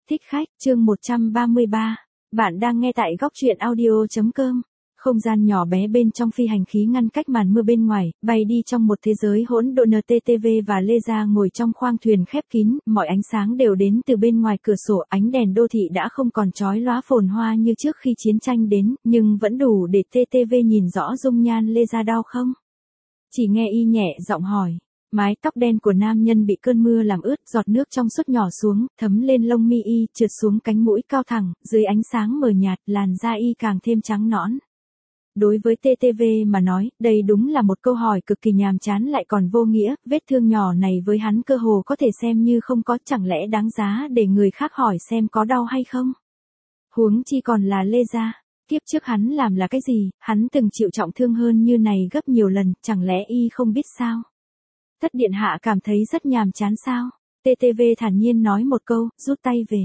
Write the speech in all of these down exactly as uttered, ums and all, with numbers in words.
Thích khách, chương một trăm ba mươi ba. Bạn đang nghe tại góc truyện audio.com. Không gian nhỏ bé bên trong phi hành khí ngăn cách màn mưa bên ngoài, bay đi trong một thế giới hỗn độn. tê tê vê và Lê Gia ngồi trong khoang thuyền khép kín, mọi ánh sáng đều đến từ bên ngoài cửa sổ, ánh đèn đô thị đã không còn chói lóa phồn hoa như trước khi chiến tranh đến, nhưng vẫn đủ để tê tê vê nhìn rõ dung nhan Lê Gia đau không? Chỉ nghe y nhẹ giọng hỏi. Mái tóc đen của nam nhân bị cơn mưa làm ướt, giọt nước trong suốt nhỏ xuống, thấm lên lông mi y, trượt xuống cánh mũi cao thẳng, dưới ánh sáng mờ nhạt, làn da y càng thêm trắng nõn. Đối với tê tê vê mà nói, đây đúng là một câu hỏi cực kỳ nhàm chán lại còn vô nghĩa, vết thương nhỏ này với hắn cơ hồ có thể xem như không có, chẳng lẽ đáng giá để người khác hỏi xem có đau hay không? Huống chi còn là Lê Gia. Kiếp trước hắn làm là cái gì, hắn từng chịu trọng thương hơn như này gấp nhiều lần, chẳng lẽ y không biết sao? Tất điện hạ cảm thấy rất nhàm chán sao? tê tê vê thản nhiên nói một câu, rút tay về.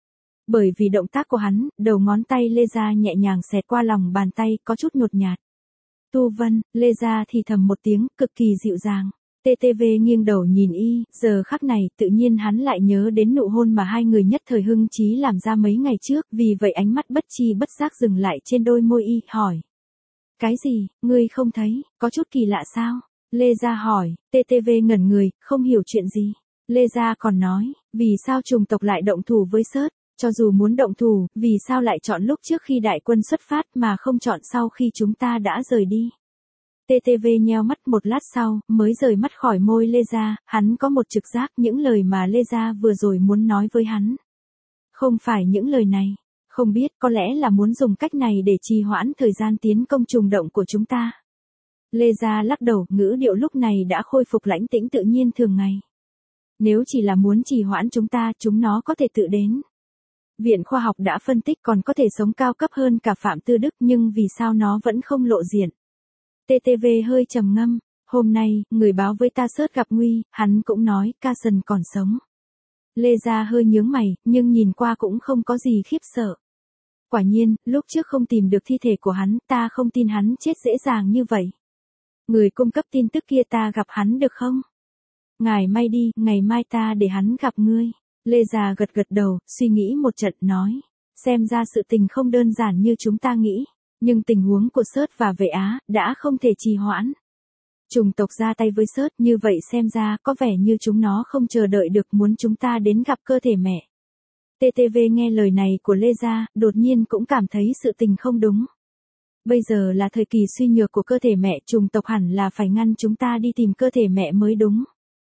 Bởi vì động tác của hắn, đầu ngón tay Lê Gia nhẹ nhàng xẹt qua lòng bàn tay, có chút nhột nhạt. Tu Vân, Lê Gia thì thầm một tiếng, cực kỳ dịu dàng. tê tê vê nghiêng đầu nhìn y, giờ khắc này, tự nhiên hắn lại nhớ đến nụ hôn mà hai người nhất thời hưng chí làm ra mấy ngày trước, vì vậy ánh mắt bất chi bất giác dừng lại trên đôi môi y, hỏi. Cái gì, ngươi không thấy, có chút kỳ lạ sao? Lê Gia hỏi, tê tê vê ngẩn người, không hiểu chuyện gì. Lê Gia còn nói, vì sao trùng tộc lại động thủ với Sớt, cho dù muốn động thủ, vì sao lại chọn lúc trước khi đại quân xuất phát mà không chọn sau khi chúng ta đã rời đi. tê tê vê nheo mắt một lát sau, mới rời mắt khỏi môi Lê Gia, hắn có một trực giác những lời mà Lê Gia vừa rồi muốn nói với hắn. Không phải những lời này, không biết có lẽ là muốn dùng cách này để trì hoãn thời gian tiến công trùng động của chúng ta. Lê Gia lắc đầu, ngữ điệu lúc này đã khôi phục lãnh tĩnh tự nhiên thường ngày. Nếu chỉ là muốn trì hoãn chúng ta, chúng nó có thể tự đến. Viện khoa học đã phân tích còn có thể sống cao cấp hơn cả Phạm Tư Đức, nhưng vì sao nó vẫn không lộ diện? tê tê vê hơi trầm ngâm, hôm nay, người báo với ta Sớt gặp nguy, hắn cũng nói, Carson còn sống. Lê Gia hơi nhướng mày, nhưng nhìn qua cũng không có gì khiếp sợ. Quả nhiên, lúc trước không tìm được thi thể của hắn, ta không tin hắn chết dễ dàng như vậy. Người cung cấp tin tức kia ta gặp hắn được không? Ngài may đi, ngày mai ta để hắn gặp ngươi. Lê Gia gật gật đầu, suy nghĩ một trận nói. Xem ra sự tình không đơn giản như chúng ta nghĩ. Nhưng tình huống của Sớt và Vệ Á, đã không thể trì hoãn. Trùng tộc ra tay với Sớt, như vậy xem ra có vẻ như chúng nó không chờ đợi được muốn chúng ta đến gặp cơ thể mẹ. tê tê vê nghe lời này của Lê Gia, đột nhiên cũng cảm thấy sự tình không đúng. Bây giờ là thời kỳ suy nhược của cơ thể mẹ, trùng tộc hẳn là phải ngăn chúng ta đi tìm cơ thể mẹ mới đúng.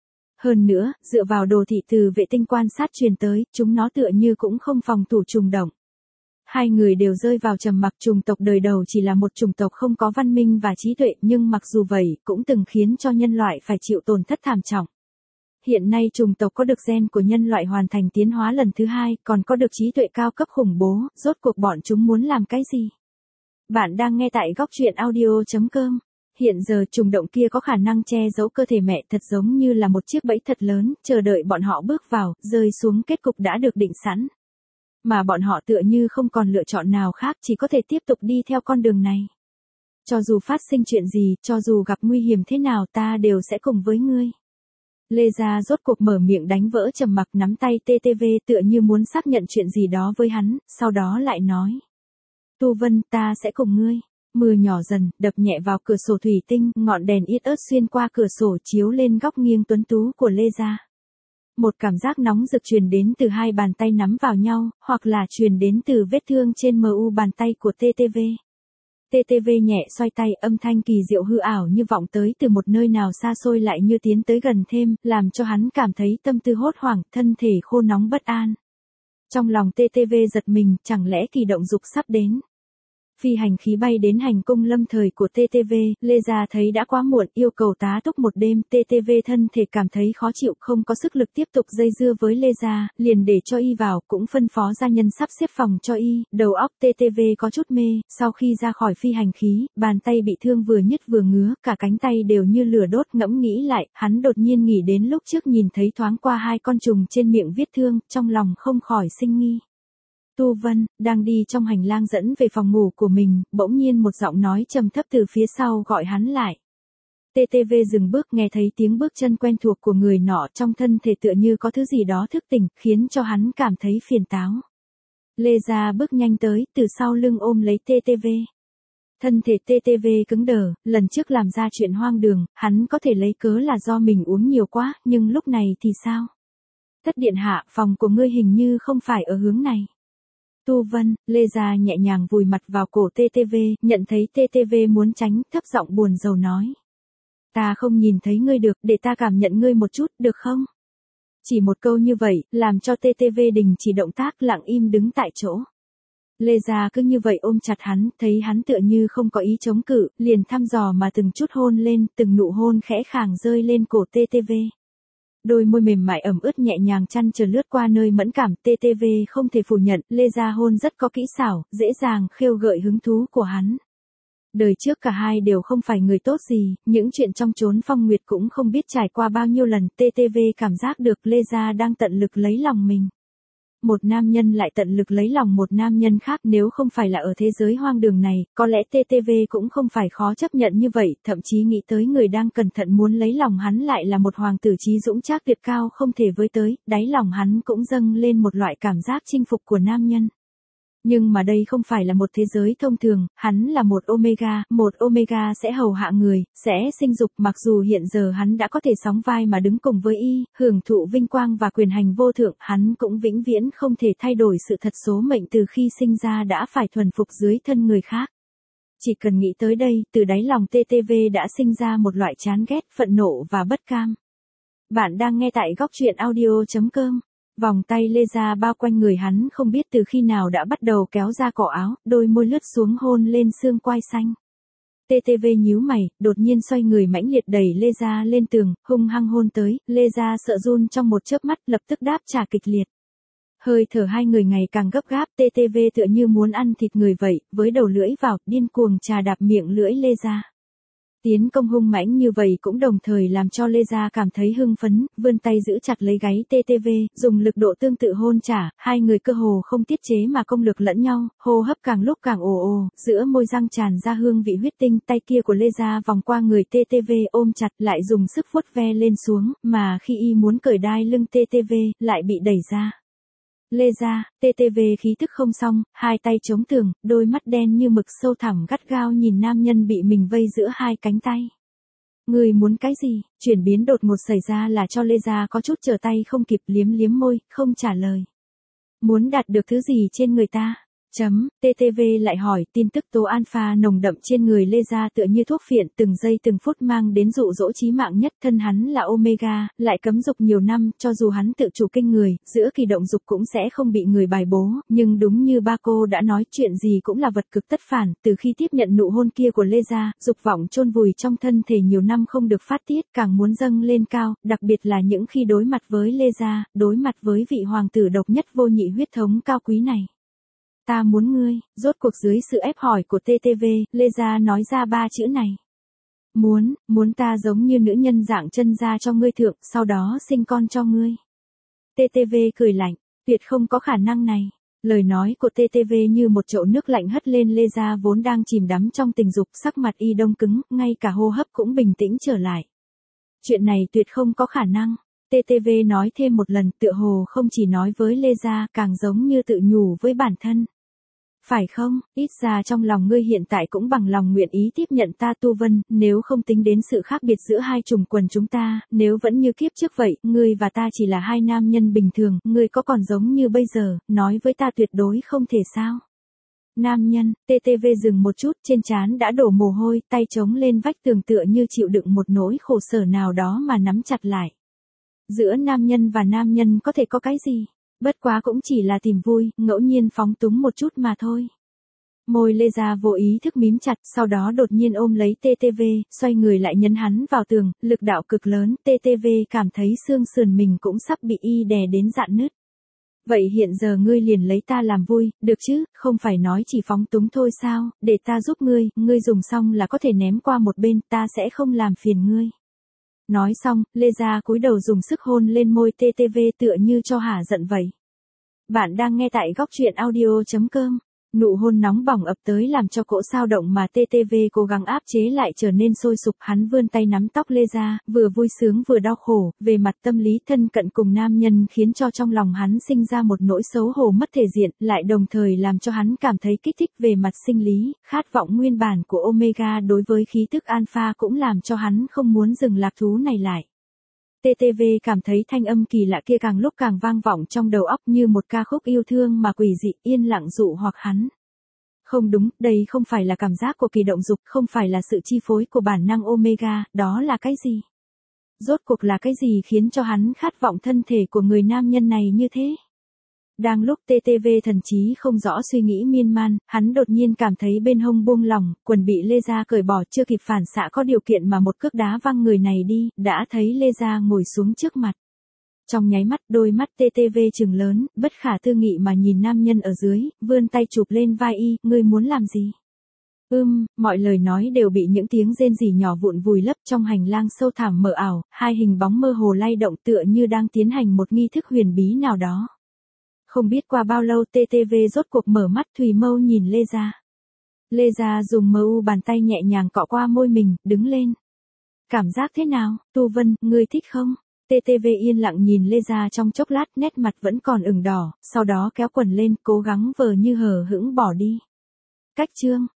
Hơn nữa, dựa vào đồ thị từ vệ tinh quan sát truyền tới, chúng nó tựa như cũng không phòng thủ trùng động. Hai người đều rơi vào trầm mặc. Trùng tộc đời đầu chỉ là một chủng tộc không có văn minh và trí tuệ, nhưng mặc dù vậy, cũng từng khiến cho nhân loại phải chịu tổn thất thảm trọng. Hiện nay trùng tộc có được gen của nhân loại hoàn thành tiến hóa lần thứ hai, còn có được trí tuệ cao cấp khủng bố, rốt cuộc bọn chúng muốn làm cái gì? Bạn đang nghe tại góc truyện audio.com. Hiện giờ trùng động kia có khả năng che giấu cơ thể mẹ, thật giống như là một chiếc bẫy thật lớn, chờ đợi bọn họ bước vào, rơi xuống kết cục đã được định sẵn. Mà bọn họ tựa như không còn lựa chọn nào khác, chỉ có thể tiếp tục đi theo con đường này. Cho dù phát sinh chuyện gì, cho dù gặp nguy hiểm thế nào, ta đều sẽ cùng với ngươi. Lê Gia rốt cuộc mở miệng đánh vỡ trầm mặc, nắm tay tê tê vê tựa như muốn xác nhận chuyện gì đó với hắn, sau đó lại nói. Tu Vân, ta sẽ cùng ngươi. Mưa nhỏ dần, đập nhẹ vào cửa sổ thủy tinh, ngọn đèn ít ớt xuyên qua cửa sổ chiếu lên góc nghiêng tuấn tú của Lê Gia. Một cảm giác nóng rực truyền đến từ hai bàn tay nắm vào nhau, hoặc là truyền đến từ vết thương trên mu bàn tay của tê tê vê. tê tê vê nhẹ xoay tay, âm thanh kỳ diệu hư ảo như vọng tới từ một nơi nào xa xôi lại như tiến tới gần thêm, làm cho hắn cảm thấy tâm tư hốt hoảng, thân thể khô nóng bất an. Trong lòng tê tê vê giật mình, chẳng lẽ kỳ động dục sắp đến. Phi hành khí bay đến hành cung lâm thời của tê tê vê, Lê Gia thấy đã quá muộn, yêu cầu tá túc một đêm, tê tê vê thân thể cảm thấy khó chịu, không có sức lực tiếp tục dây dưa với Lê Gia, liền để cho y vào, cũng phân phó gia nhân sắp xếp phòng cho y, đầu óc tê tê vê có chút mê, sau khi ra khỏi phi hành khí, bàn tay bị thương vừa nhức vừa ngứa, cả cánh tay đều như lửa đốt. Ngẫm nghĩ lại, hắn đột nhiên nghĩ đến lúc trước nhìn thấy thoáng qua hai con trùng trên miệng vết thương, trong lòng không khỏi sinh nghi. Tu Vân, đang đi trong hành lang dẫn về phòng ngủ của mình, bỗng nhiên một giọng nói trầm thấp từ phía sau gọi hắn lại. tê tê vê dừng bước, nghe thấy tiếng bước chân quen thuộc của người nọ, trong thân thể tựa như có thứ gì đó thức tỉnh, khiến cho hắn cảm thấy phiền táo. Lê Gia bước nhanh tới, từ sau lưng ôm lấy tê tê vê. Thân thể tê tê vê cứng đờ, lần trước làm ra chuyện hoang đường, hắn có thể lấy cớ là do mình uống nhiều quá, nhưng lúc này thì sao? Thất điện hạ, phòng của ngươi hình như không phải ở hướng này. Tu Vân, Lê Gia nhẹ nhàng vùi mặt vào cổ tê tê vê, nhận thấy tê tê vê muốn tránh, thấp giọng buồn rầu nói. Ta không nhìn thấy ngươi được, để ta cảm nhận ngươi một chút, được không? Chỉ một câu như vậy, làm cho tê tê vê đình chỉ động tác, lặng im đứng tại chỗ. Lê Gia cứ như vậy ôm chặt hắn, thấy hắn tựa như không có ý chống cự, liền thăm dò mà từng chút hôn lên, từng nụ hôn khẽ khàng rơi lên cổ tê tê vê. Đôi môi mềm mại ẩm ướt nhẹ nhàng chăn chờ lướt qua nơi mẫn cảm, tê tê vê không thể phủ nhận, Lê Gia hôn rất có kỹ xảo, dễ dàng khêu gợi hứng thú của hắn. Đời trước cả hai đều không phải người tốt gì, những chuyện trong chốn phong nguyệt cũng không biết trải qua bao nhiêu lần, tê tê vê cảm giác được Lê Gia đang tận lực lấy lòng mình. Một nam nhân lại tận lực lấy lòng một nam nhân khác, nếu không phải là ở thế giới hoang đường này, có lẽ tê tê vê cũng không phải khó chấp nhận như vậy, thậm chí nghĩ tới người đang cẩn thận muốn lấy lòng hắn lại là một hoàng tử trí dũng trác tuyệt cao không thể với tới, đáy lòng hắn cũng dâng lên một loại cảm giác chinh phục của nam nhân. Nhưng mà đây không phải là một thế giới thông thường, hắn là một Omega, một Omega sẽ hầu hạ người, sẽ sinh dục, mặc dù hiện giờ hắn đã có thể sóng vai mà đứng cùng với y, hưởng thụ vinh quang và quyền hành vô thượng, hắn cũng vĩnh viễn không thể thay đổi sự thật số mệnh từ khi sinh ra đã phải thuần phục dưới thân người khác. Chỉ cần nghĩ tới đây, từ đáy lòng tê tê vê đã sinh ra một loại chán ghét, phẫn nộ và bất cam. Bạn đang nghe tại góc truyện audio chấm com. Vòng tay Lê Gia bao quanh người hắn không biết từ khi nào đã bắt đầu kéo ra cổ áo, đôi môi lướt xuống hôn lên xương quai xanh. tê tê vê nhíu mày, đột nhiên xoay người mãnh liệt đẩy Lê Gia lên tường, hung hăng hôn tới, Lê Gia sợ run trong một chớp mắt, lập tức đáp trả kịch liệt. Hơi thở hai người ngày càng gấp gáp, tê tê vê tựa như muốn ăn thịt người vậy, với đầu lưỡi vào, điên cuồng trà đạp miệng lưỡi Lê Gia. Tiến công hung mãnh như vậy cũng đồng thời làm cho Lê Gia cảm thấy hưng phấn, vươn tay giữ chặt lấy gáy tê tê vê, dùng lực độ tương tự hôn trả, hai người cơ hồ không tiết chế mà công lực lẫn nhau, hô hấp càng lúc càng ồ ồ, giữa môi răng tràn ra hương vị huyết tinh, tay kia của Lê Gia vòng qua người tê tê vê ôm chặt lại dùng sức vuốt ve lên xuống, mà khi y muốn cởi đai lưng tê tê vê, lại bị đẩy ra. Lê Gia, tê tê vê khí tức không xong, hai tay chống tường, đôi mắt đen như mực sâu thẳm gắt gao nhìn nam nhân bị mình vây giữa hai cánh tay. Người muốn cái gì? Chuyển biến đột ngột xảy ra là cho Lê Gia có chút trở tay không kịp, liếm liếm môi, không trả lời. Muốn đạt được thứ gì trên người ta? Chấm, tê tê vê lại hỏi, tin tức tố alpha nồng đậm trên người Lê Gia tựa như thuốc phiện, từng giây từng phút mang đến dụ dỗ chí mạng nhất, thân hắn là Omega, lại cấm dục nhiều năm, cho dù hắn tự chủ kinh người, giữa kỳ động dục cũng sẽ không bị người bài bố, nhưng đúng như ba cô đã nói, chuyện gì cũng là vật cực tất phản, từ khi tiếp nhận nụ hôn kia của Lê Gia, dục vọng chôn vùi trong thân thể nhiều năm không được phát tiết, càng muốn dâng lên cao, đặc biệt là những khi đối mặt với Lê Gia, đối mặt với vị hoàng tử độc nhất vô nhị huyết thống cao quý này. Ta muốn ngươi, rốt cuộc dưới sự ép hỏi của tê tê vê, Lê Gia nói ra ba chữ này. Muốn, muốn ta giống như nữ nhân dạng chân ra cho ngươi thượng, sau đó sinh con cho ngươi. tê tê vê cười lạnh, tuyệt không có khả năng này. Lời nói của tê tê vê như một chậu nước lạnh hất lên Lê Gia vốn đang chìm đắm trong tình dục, sắc mặt y đông cứng, ngay cả hô hấp cũng bình tĩnh trở lại. Chuyện này tuyệt không có khả năng. tê tê vê nói thêm một lần, tựa hồ không chỉ nói với Lê Gia, càng giống như tự nhủ với bản thân. Phải không, ít ra trong lòng ngươi hiện tại cũng bằng lòng nguyện ý tiếp nhận ta Tu Vân, nếu không tính đến sự khác biệt giữa hai chủng quần chúng ta, nếu vẫn như kiếp trước vậy, ngươi và ta chỉ là hai nam nhân bình thường, ngươi có còn giống như bây giờ, nói với ta tuyệt đối không thể sao. Nam nhân, tê tê vê dừng một chút, trên trán đã đổ mồ hôi, tay chống lên vách tường tựa như chịu đựng một nỗi khổ sở nào đó mà nắm chặt lại. Giữa nam nhân và nam nhân có thể có cái gì? Bất quá cũng chỉ là tìm vui, ngẫu nhiên phóng túng một chút mà thôi. Môi Lê Gia vô ý thức mím chặt, sau đó đột nhiên ôm lấy tê tê vê, xoay người lại nhấn hắn vào tường, lực đạo cực lớn, tê tê vê cảm thấy xương sườn mình cũng sắp bị y đè đến rạn nứt. Vậy hiện giờ ngươi liền lấy ta làm vui, được chứ, không phải nói chỉ phóng túng thôi sao, để ta giúp ngươi, ngươi dùng xong là có thể ném qua một bên, ta sẽ không làm phiền ngươi. Nói xong, Lê Gia cúi đầu dùng sức hôn lên môi tê tê vê tựa như cho hả giận vậy. Bạn đang nghe tại góc truyện audio chấm com. Nụ hôn nóng bỏng ập tới làm cho cỗ sao động mà tê tê vê cố gắng áp chế lại trở nên sôi sục, hắn vươn tay nắm tóc Lê Gia, vừa vui sướng vừa đau khổ, về mặt tâm lý thân cận cùng nam nhân khiến cho trong lòng hắn sinh ra một nỗi xấu hổ mất thể diện, lại đồng thời làm cho hắn cảm thấy kích thích về mặt sinh lý, khát vọng nguyên bản của Omega đối với khí tức alpha cũng làm cho hắn không muốn dừng lạc thú này lại. tê tê vê cảm thấy thanh âm kỳ lạ kia càng lúc càng vang vọng trong đầu óc như một ca khúc yêu thương mà quỷ dị, yên lặng dụ hoặc hắn. Không đúng, đây không phải là cảm giác của kỳ động dục, không phải là sự chi phối của bản năng Omega, đó là cái gì? Rốt cuộc là cái gì khiến cho hắn khát vọng thân thể của người nam nhân này như thế? Đang lúc tê tê vê thần trí không rõ suy nghĩ miên man, hắn đột nhiên cảm thấy bên hông buông lỏng, quần bị Lê Gia cởi bỏ, chưa kịp phản xạ có điều kiện mà một cước đá văng người này đi, đã thấy Lê Gia ngồi xuống trước mặt. Trong nháy mắt, đôi mắt tê tê vê trừng lớn, bất khả tư nghị mà nhìn nam nhân ở dưới, vươn tay chụp lên vai y, ngươi muốn làm gì? Ưm, mọi lời nói đều bị những tiếng rên rỉ nhỏ vụn vùi lấp trong hành lang sâu thẳm mờ ảo, hai hình bóng mơ hồ lay động tựa như đang tiến hành một nghi thức huyền bí nào đó. Không biết qua bao lâu tê tê vê rốt cuộc mở mắt thùy mâu nhìn Lê Gia. Lê Gia dùng mờ u bàn tay nhẹ nhàng cọ qua môi mình, đứng lên. Cảm giác thế nào, Tu Vân, ngươi thích không? tê tê vê yên lặng nhìn Lê Gia trong chốc lát, nét mặt vẫn còn ửng đỏ, sau đó kéo quần lên, cố gắng vờ như hờ hững bỏ đi. Cách chương